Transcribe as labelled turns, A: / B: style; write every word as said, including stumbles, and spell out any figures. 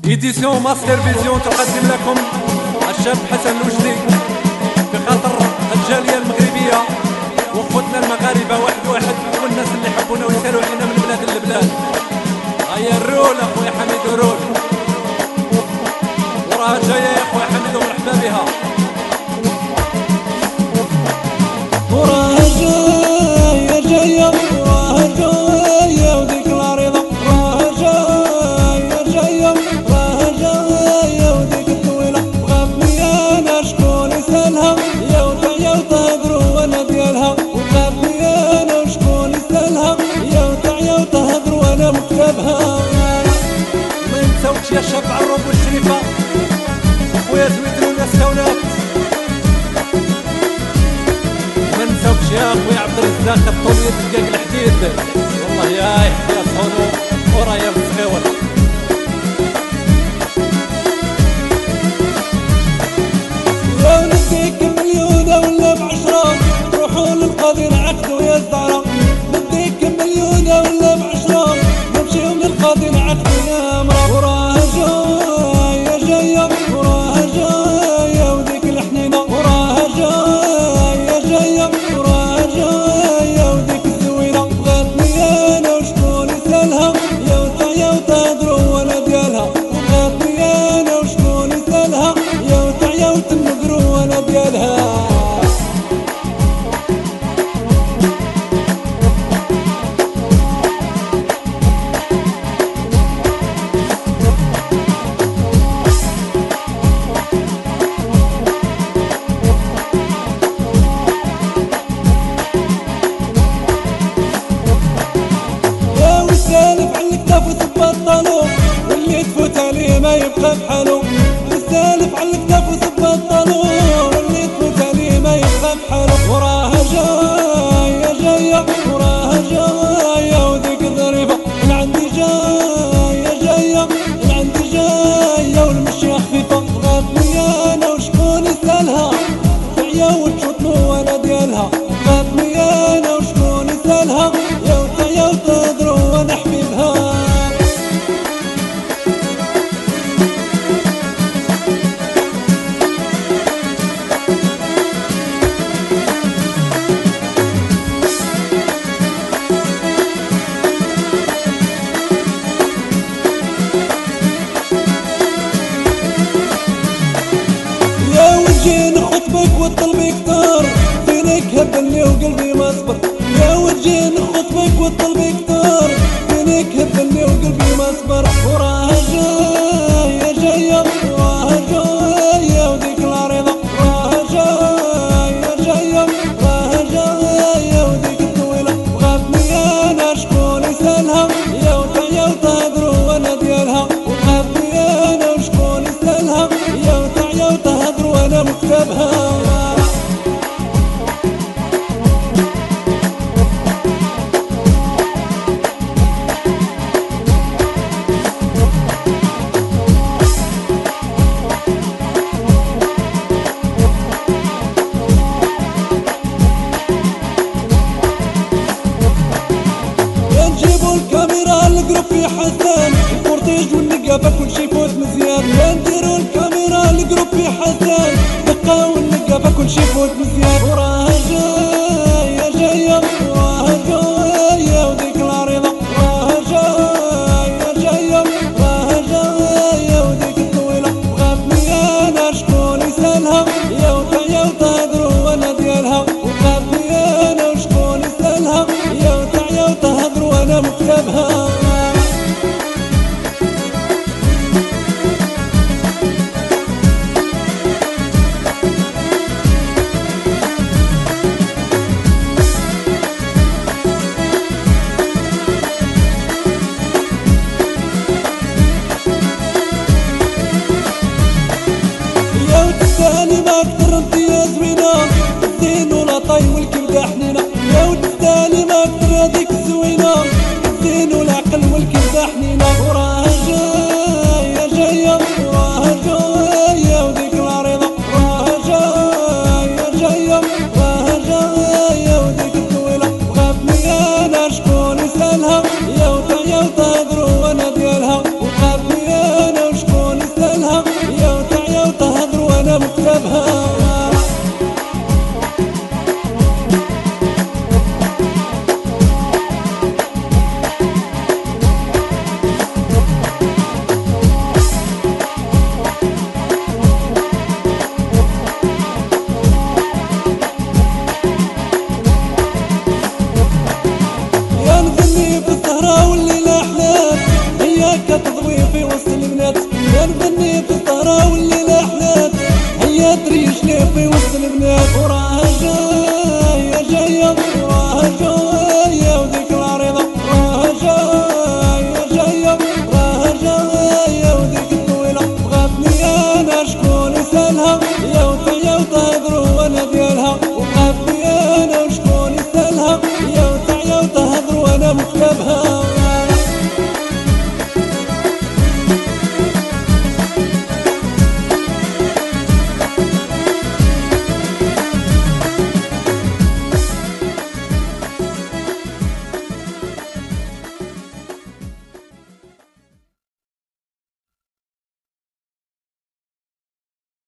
A: إديسيون ماستر فيزيون تقدم لكم الشاب حسن الوجدي في خاطر الجالية المغربية وخوتنا المغاربة واحد واحد والناس اللي يحبونا ويسالوا علينا من بلاد لبلاد. هيا الرول اخويا حميد الرول وراها جاية يا اخويا حميد ومرحبا بها.
B: وراها جاية جاية وراها جاية وديك العريضة وراها جاية جاية وراها جاية وديك الطويلة وغابني انا شكون يسالها يا وتا يا وتا هضروا وانا ديالها وغابني انا وشكون يسالها يا وتا يا وتا هضروا وانا مكتبها.
A: ما ينساوكش يا شاب عروب والشريفة خويا زويدرو والناس كونات. ما نساوكش يا خويا عبد الرزاق الطولية دقاق الحديد والله يا يحيى صونو ورايا بالصغيور.
B: يا نديك مليونة ولا بعشرة تروحوا للقاضي نعقدوا يا الزهرة. نديك مليونة ولا بعشرة نمشيو للقاضي نعقدوا يا مرا. وراها جاية جاية وراها جاية وديك الحنينة وراها جاية جاية وراها جاية وديك الزوينة وغاتني انا وشكون يسالها يا وتا يا وتا هضروا وانا ديالها وغاتني انا وشكون يسالها يا وتا يا وتا نقروا وانا ديالها. سالف على الكتاف وثبطلو واللي تفوت عليه ما يبقى بحالو. سالف على الكتاف وثبطلو واللي تفوت عليه ما يبقى بحالو. وراها جاية جاية وراها جاية وديك ظريفة من عندي جاية جاية من عندي جاية والمشية خفيفة غاتني انا وشكون يسالها تعيا وتشوطنو وانا ديالها. غاتني انا وشكون يسالها يا وتا يا وتا هضروا وانا حبيبها. يا وجهي نخطبك وطلبي كتار فينك هبلني وقلبي ما صبر. يا وجهي نخطبك وطلبي كتار فينك هبلني وقلبي ما صبر. وراها جاية جاية وراها جاية وديك العريضة وراها جاية جاية وراها جاية وديك الطويلة وغابني انا شكون يسالها يا وتا يا وتا هضروا وانا ديالها وغابني انا وشكون يسالها يا وتا يا وتا هضروا وانا مكتبها. نجيبو الكاميرا القرب في حسان الكورتيج والنقابة كلشي يفوت مزيان. يا نديرو الكاميرا القرب في حسان دقة والنقابة كلشي يفوت مزيان. وراها جاية جاية وراها جاية وديك العريضة وراها جاية جاية وراها جاية وديك الطويلة وغابني انا شكون يسالها يا وتا يا وتا هضروا وانا ديالها وغابني انا وشكون يسالها يا وتا يا وتا هضروا وانا مكتبها. يا وتا الثاني ما كتر انت يا زوينة الزين ولا طي والكبدة حنينة. يا وتا الثاني ما كتر هذيك الزوينة الزين والعقل والكبدة حنينة. وراها جاية جاية وراها جاية وديك العريضة وراها جاية جاية وراها جاية وديك الطويلة وغابني انا شكون يسالها يا وتا يا وتا هضروا وانا ديالها وغابني انا وشكون نضوي في وسط البنات، نغني في السهرة والليلة حلات، هيا دريش لي في وسط البنات. وراها جاية جاية